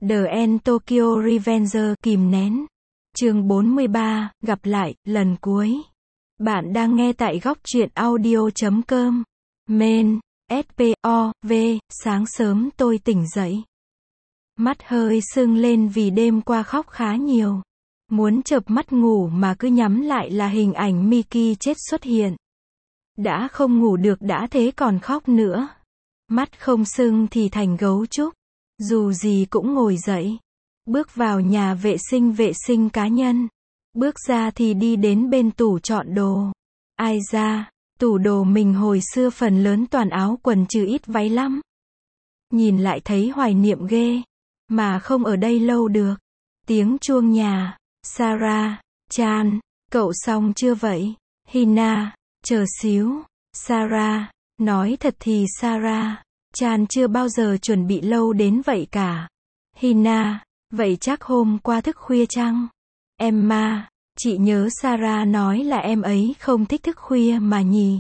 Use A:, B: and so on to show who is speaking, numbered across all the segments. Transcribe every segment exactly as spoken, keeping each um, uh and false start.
A: The End Tokyo Revenger kìm nén. Chương bốn mươi ba, gặp lại, lần cuối. Bạn đang nghe tại góc truyện audio chấm com. Main, ét pê o, vê, sáng sớm tôi tỉnh dậy. Mắt hơi sưng lên vì đêm qua khóc khá nhiều. Muốn chợp mắt ngủ mà cứ nhắm lại là hình ảnh Miki chết xuất hiện. Đã không ngủ được đã thế còn khóc nữa. Mắt không sưng thì thành gấu trúc. Dù gì cũng ngồi dậy. Bước vào nhà vệ sinh vệ sinh cá nhân. Bước ra thì đi đến bên tủ chọn đồ. Ai ra, tủ đồ mình hồi xưa phần lớn toàn áo quần trừ ít váy lắm. Nhìn lại thấy hoài niệm ghê. Mà không ở đây lâu được. Tiếng chuông nhà. Sarah, Chan, cậu xong chưa vậy? Hina, chờ xíu. Sarah, nói thật thì Sarah, Chan chưa bao giờ chuẩn bị lâu đến vậy cả. Hina, vậy chắc hôm qua thức khuya chăng? Emma, chị nhớ Sarah nói là em ấy không thích thức khuya mà nhỉ?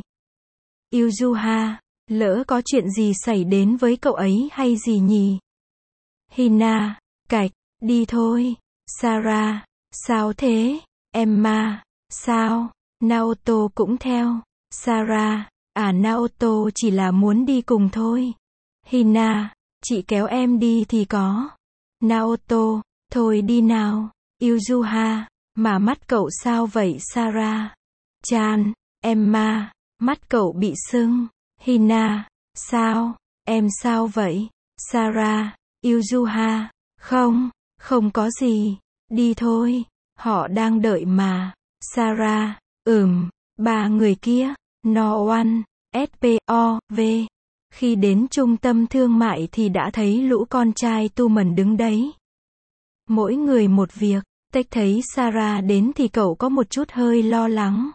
A: Yuzuha, lỡ có chuyện gì xảy đến với cậu ấy hay gì nhỉ? Hina, cạch, đi thôi. Sarah, sao thế? Emma, sao? Naoto cũng theo. Sarah, à Naoto chỉ là muốn đi cùng thôi. Hina, chị kéo em đi thì có. Naoto, thôi đi nào. Yuzuha, mà mắt cậu sao vậy Sarah? Chan, Emma, mắt cậu bị sưng. Hina, sao? Em sao vậy? Sarah, Yuzuha, không, không có gì. Đi thôi, họ đang đợi mà. Sarah, ừm, ba người kia. No one, ét pê o, vê. Khi đến trung tâm thương mại thì đã thấy lũ con trai tu mần đứng đấy. Mỗi người một việc, Tech thấy Sarah đến thì cậu có một chút hơi lo lắng.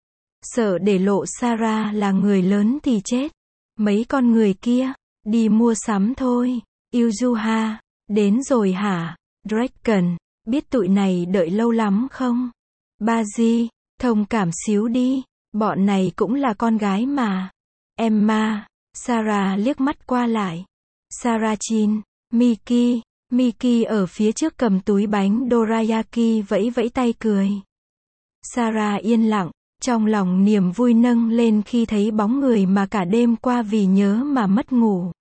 A: Sợ để lộ Sarah là người lớn thì chết. Mấy con người kia, đi mua sắm thôi. Yuzuha, đến rồi hả? Draken, biết tụi này đợi lâu lắm không? Baji, thông cảm xíu đi. Bọn này cũng là con gái mà. Emma, Sarah liếc mắt qua lại. Sarachin, Miki, Miki ở phía trước cầm túi bánh dorayaki vẫy vẫy tay cười. Sarah yên lặng, trong lòng niềm vui nâng lên khi thấy bóng người mà cả đêm qua vì nhớ mà mất ngủ.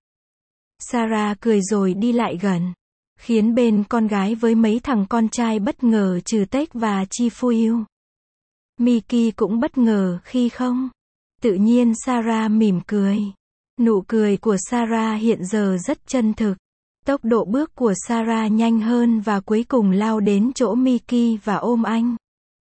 A: Sarah cười rồi đi lại gần, khiến bên con gái với mấy thằng con trai bất ngờ trừ Tech và Chifuyu. Miki cũng bất ngờ khi không. Tự nhiên Sarah mỉm cười. Nụ cười của Sarah hiện giờ rất chân thực. Tốc độ bước của Sarah nhanh hơn và cuối cùng lao đến chỗ Miki và ôm anh.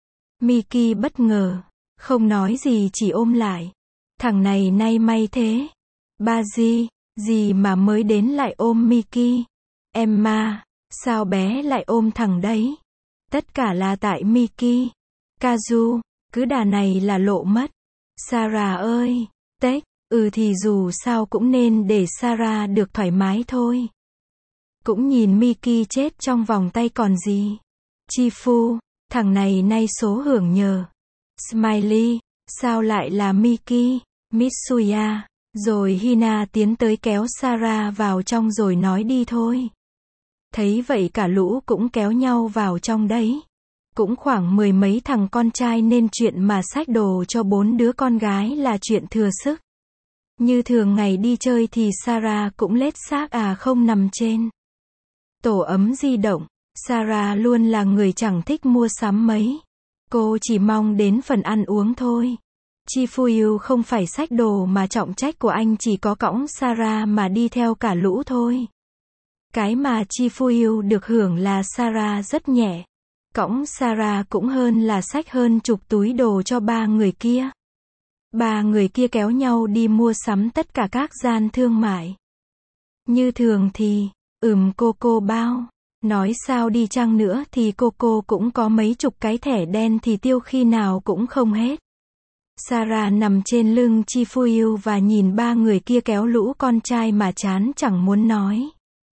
A: Miki bất ngờ, không nói gì chỉ ôm lại. Thằng này nay may thế. Baji, gì mà mới đến lại ôm Miki? Emma, sao bé lại ôm thằng đấy? Tất cả là tại Miki. Kazu, cứ đà này là lộ mất. Sarah ơi, Tech, ừ thì dù sao cũng nên để Sarah được thoải mái thôi. Cũng nhìn Miki chết trong vòng tay còn gì. Chifu, thằng này nay số hưởng nhờ. Smiley, sao lại là Miki? Mitsuya, rồi Hina tiến tới kéo Sarah vào trong rồi nói đi thôi. Thấy vậy cả lũ cũng kéo nhau vào trong đấy. Cũng khoảng mười mấy thằng con trai nên chuyện mà xách đồ cho bốn đứa con gái là chuyện thừa sức. Như thường ngày đi chơi thì Sarah cũng lết xác à không nằm trên tổ ấm di động. Sarah luôn là người chẳng thích mua sắm mấy. Cô chỉ mong đến phần ăn uống thôi. Chifuyu không phải xách đồ mà trọng trách của anh chỉ có cõng Sarah mà đi theo cả lũ thôi. Cái mà Chifuyu được hưởng là Sarah rất nhẹ. Cõng Sarah cũng hơn là xách hơn chục túi đồ cho ba người kia. Ba người kia kéo nhau đi mua sắm tất cả các gian thương mại. Như thường thì, ừm Coco bao. Nói sao đi chăng nữa thì Coco cũng có mấy chục cái thẻ đen thì tiêu khi nào cũng không hết. Sarah nằm trên lưng Chifuyu và nhìn ba người kia kéo lũ con trai mà chán chẳng muốn nói.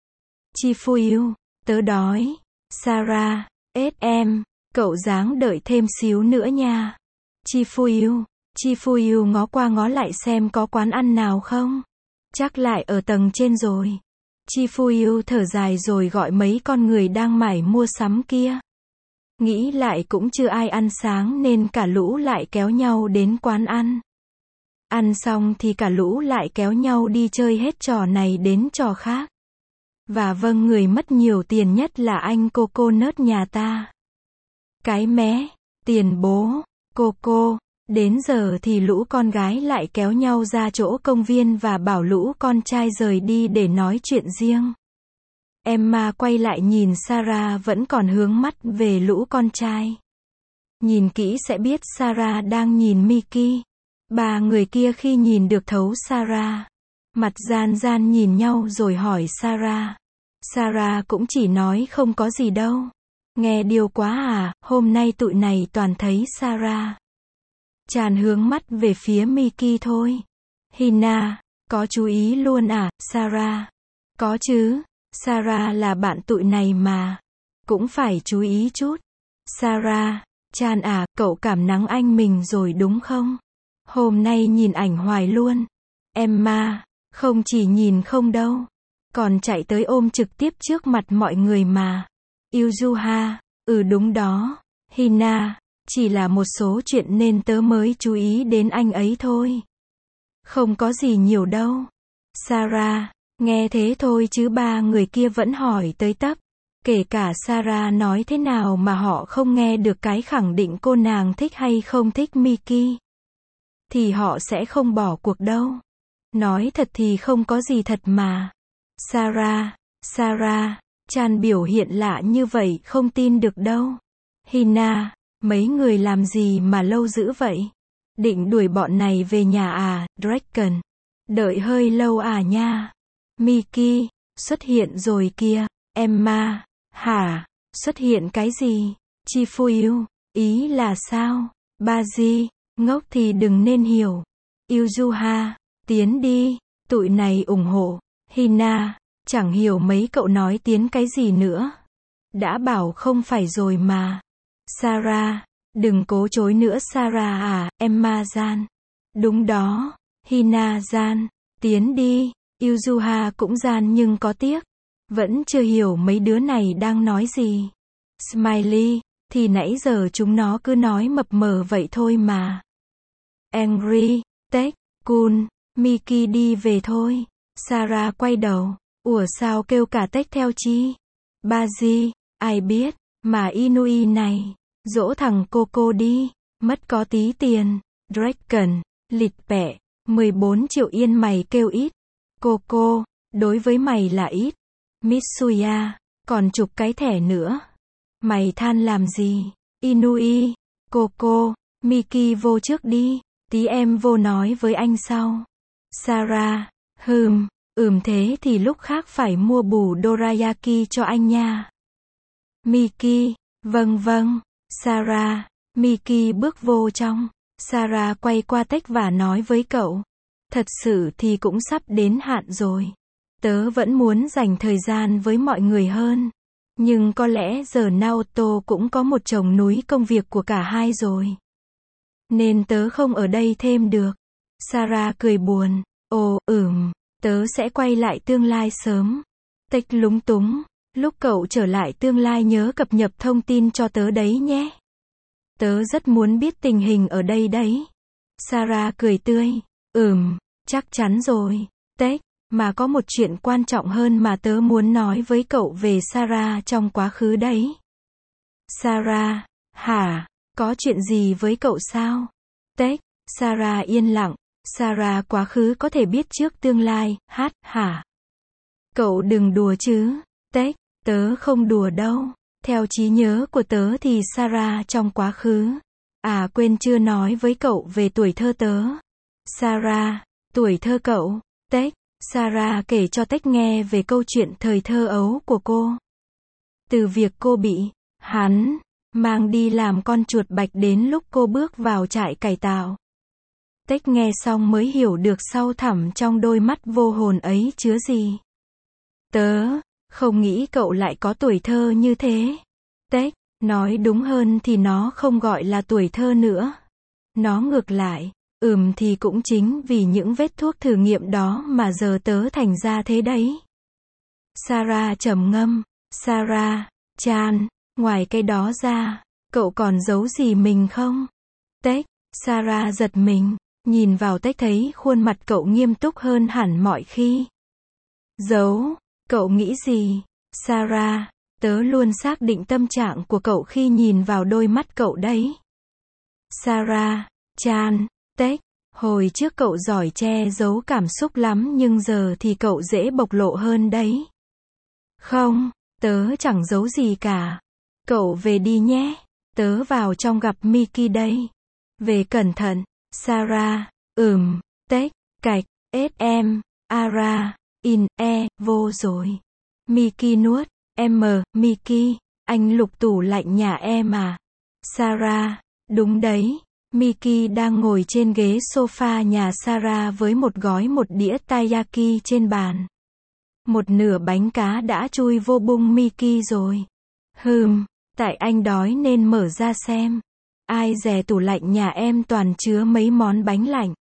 A: Chifuyu, tớ đói. Sarah, ết em, cậu ráng đợi thêm xíu nữa nha. Chifuyu, Chifuyu ngó qua ngó lại xem có quán ăn nào không. Chắc lại ở tầng trên rồi. Chi Phu Yêu thở dài rồi gọi mấy con người đang mải mua sắm kia. Nghĩ lại cũng chưa ai ăn sáng nên cả lũ lại kéo nhau đến quán ăn. Ăn xong thì cả lũ lại kéo nhau đi chơi hết trò này đến trò khác. Và vâng, người mất nhiều tiền nhất là anh Coco nớt nhà ta. Cái mé, tiền bố, Coco. Đến giờ thì lũ con gái lại kéo nhau ra chỗ công viên và bảo lũ con trai rời đi để nói chuyện riêng. Emma quay lại nhìn Sarah vẫn còn hướng mắt về lũ con trai. Nhìn kỹ sẽ biết Sarah đang nhìn Mickey. Ba người kia khi nhìn được thấu Sarah. Mặt gian gian nhìn nhau rồi hỏi Sarah. Sarah cũng chỉ nói không có gì đâu. Nghe điều quá à, hôm nay tụi này toàn thấy Sarah. Tràn hướng mắt về phía Mickey thôi. Hina, có chú ý luôn à, Sarah? Có chứ, Sarah là bạn tụi này mà. Cũng phải chú ý chút. Sarah, Chan à, cậu cảm nắng anh mình rồi đúng không? Hôm nay nhìn ảnh hoài luôn. Emma, không chỉ nhìn không đâu. Còn chạy tới ôm trực tiếp trước mặt mọi người mà. Yuzuha, ừ đúng đó. Hina, chỉ là một số chuyện nên tớ mới chú ý đến anh ấy thôi. Không có gì nhiều đâu. Sarah, nghe thế thôi chứ ba người kia vẫn hỏi tới tấp. Kể cả Sarah nói thế nào mà họ không nghe được cái khẳng định cô nàng thích hay không thích Mickey. Thì họ sẽ không bỏ cuộc đâu. Nói thật thì không có gì thật mà. Sarah, Sarah, Chan biểu hiện lạ như vậy không tin được đâu. Hina, mấy người làm gì mà lâu dữ vậy? Định đuổi bọn này về nhà à, Draken? Đợi hơi lâu à nha. Mickey, xuất hiện rồi kìa. Emma, hả? Xuất hiện cái gì? Chi Phu Yêu, ý là sao? Baji, ngốc thì đừng nên hiểu. Yuzuha, tiến đi, tụi này ủng hộ. Hina, chẳng hiểu mấy cậu nói tiến cái gì nữa. Đã bảo không phải rồi mà. Sarah, đừng cố chối nữa Sarah à, Emma gian. Đúng đó, Hina gian, tiến đi. Yuzuha cũng gian nhưng có tiếc. Vẫn chưa hiểu mấy đứa này đang nói gì. Smiley, thì nãy giờ chúng nó cứ nói mập mờ vậy thôi mà. Angry, Tech, Cool, Mickey đi về thôi. Sarah quay đầu. Ủa sao kêu cả Tech theo chi? Baji, ai biết, mà Inui này. Dỗ thằng Coco đi, mất có tí tiền. Draken, lịt bẹ, mười bốn triệu yên mày kêu ít. Coco, đối với mày là ít. Mitsuya, còn chục cái thẻ nữa. Mày than làm gì? Inui, Coco, Mickey vô trước đi, tí em vô nói với anh sau. Sarah, hừm, ừm thế thì lúc khác phải mua bù dorayaki cho anh nha. Mickey, vâng vâng. Sarah, Mickey bước vô trong. Sarah quay qua Tech và nói với cậu. Thật sự thì cũng sắp đến hạn rồi. Tớ vẫn muốn dành thời gian với mọi người hơn. Nhưng có lẽ giờ Naoto cũng có một chồng núi công việc của cả hai rồi. Nên tớ không ở đây thêm được. Sarah cười buồn. Ồ, ừm, tớ sẽ quay lại tương lai sớm. Tech lúng túng. Lúc cậu trở lại tương lai nhớ cập nhật thông tin cho tớ đấy nhé. Tớ rất muốn biết tình hình ở đây đấy. Sarah cười tươi. Ừm, chắc chắn rồi. Tech, mà có một chuyện quan trọng hơn mà tớ muốn nói với cậu về Sarah trong quá khứ đấy. Sarah, hả? Có chuyện gì với cậu sao? Tech, Sarah yên lặng. Sarah quá khứ có thể biết trước tương lai, hát, hả? Cậu đừng đùa chứ. Tech, tớ không đùa đâu. Theo trí nhớ của tớ thì Sarah trong quá khứ. À quên chưa nói với cậu về tuổi thơ tớ. Sarah, tuổi thơ cậu. Tech, Sarah kể cho Tech nghe về câu chuyện thời thơ ấu của cô. Từ việc cô bị hắn mang đi làm con chuột bạch đến lúc cô bước vào trại cải tạo. Tech nghe xong mới hiểu được sâu thẳm trong đôi mắt vô hồn ấy chứa gì. Tớ không nghĩ cậu lại có tuổi thơ như thế. Tech, nói đúng hơn thì nó không gọi là tuổi thơ nữa. Nó ngược lại, ừm thì cũng chính vì những vết thuốc thử nghiệm đó mà giờ tớ thành ra thế đấy. Sarah trầm ngâm. Sarah, Chan, ngoài cái đó ra, cậu còn giấu gì mình không? Tech, Sarah giật mình, nhìn vào Tech thấy khuôn mặt cậu nghiêm túc hơn hẳn mọi khi. Giấu, cậu nghĩ gì? Sarah, tớ luôn xác định tâm trạng của cậu khi nhìn vào đôi mắt cậu đấy. Sarah, Chan, Tech, hồi trước cậu giỏi che giấu cảm xúc lắm nhưng giờ thì cậu dễ bộc lộ hơn đấy. Không, tớ chẳng giấu gì cả. Cậu về đi nhé. Tớ vào trong gặp Mickey đây. Về cẩn thận. Sarah, ừm, Tech, cạch, ét em, Ara, in, e, vô rồi. Mickey nuốt, em, Mickey, anh lục tủ lạnh nhà em à? Sarah, đúng đấy. Mickey đang ngồi trên ghế sofa nhà Sarah với một gói một đĩa taiyaki trên bàn. Một nửa bánh cá đã chui vô bụng Mickey rồi. Hừm, tại anh đói nên mở ra xem. Ai dè tủ lạnh nhà em toàn chứa mấy món bánh lạnh.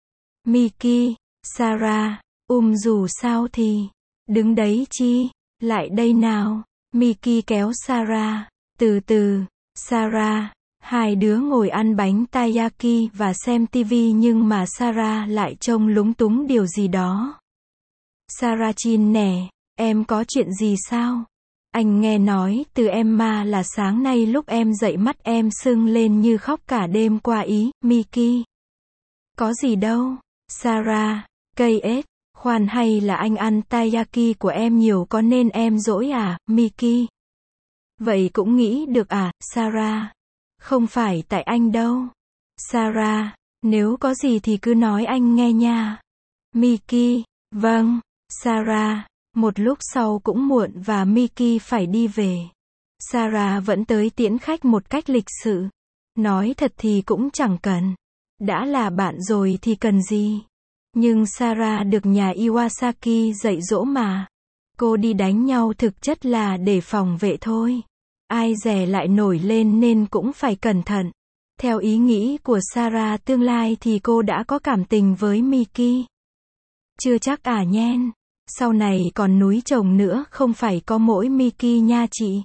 A: Mickey, Sarah, um dù sao thì. Đứng đấy chi, lại đây nào. Mickey kéo Sarah. Từ từ, Sarah. Hai đứa ngồi ăn bánh taiyaki và xem tivi nhưng mà Sarah lại trông lúng túng điều gì đó. Sarah Chin nè, em có chuyện gì sao? Anh nghe nói từ Emma là sáng nay lúc em dậy mắt em sưng lên như khóc cả đêm qua ý, Mickey. Có gì đâu. Sarah, cây ếch, khoan hay là anh ăn taiyaki của em nhiều có nên em dỗi à, Mickey? Vậy cũng nghĩ được à, Sarah? Không phải tại anh đâu. Sarah, nếu có gì thì cứ nói anh nghe nha. Mickey, vâng. Sarah, một lúc sau cũng muộn và Mickey phải đi về. Sarah vẫn tới tiễn khách một cách lịch sự. Nói thật thì cũng chẳng cần. Đã là bạn rồi thì cần gì. Nhưng Sarah được nhà Iwasaki dạy dỗ mà. Cô đi đánh nhau thực chất là để phòng vệ thôi. Ai dè lại nổi lên nên cũng phải cẩn thận. Theo ý nghĩ của Sarah tương lai thì cô đã có cảm tình với Mickey. Chưa chắc à nhen. Sau này còn núi chồng nữa không phải có mỗi Mickey nha chị.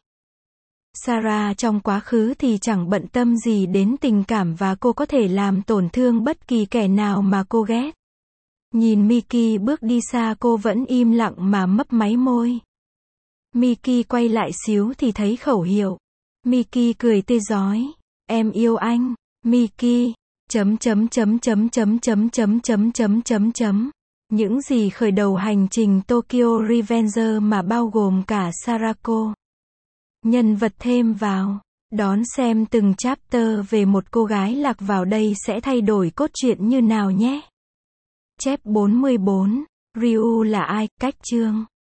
A: Sarah trong quá khứ thì chẳng bận tâm gì đến tình cảm và cô có thể làm tổn thương bất kỳ kẻ nào mà cô ghét. Nhìn Mickey bước đi xa cô vẫn im lặng mà mấp máy môi. Mickey quay lại xíu thì thấy khẩu hiệu. Mickey cười tươi rói. Em yêu anh, Mickey. Chấm chấm chấm chấm chấm chấm chấm chấm chấm chấm chấm. Những gì khởi đầu hành trình Tokyo Revenger mà bao gồm cả Sarako. Nhân vật thêm vào. Đón xem từng chapter về một cô gái lạc vào đây sẽ thay đổi cốt truyện như nào nhé. Chép bốn mươi bốn. Ryu là ai? Cách chương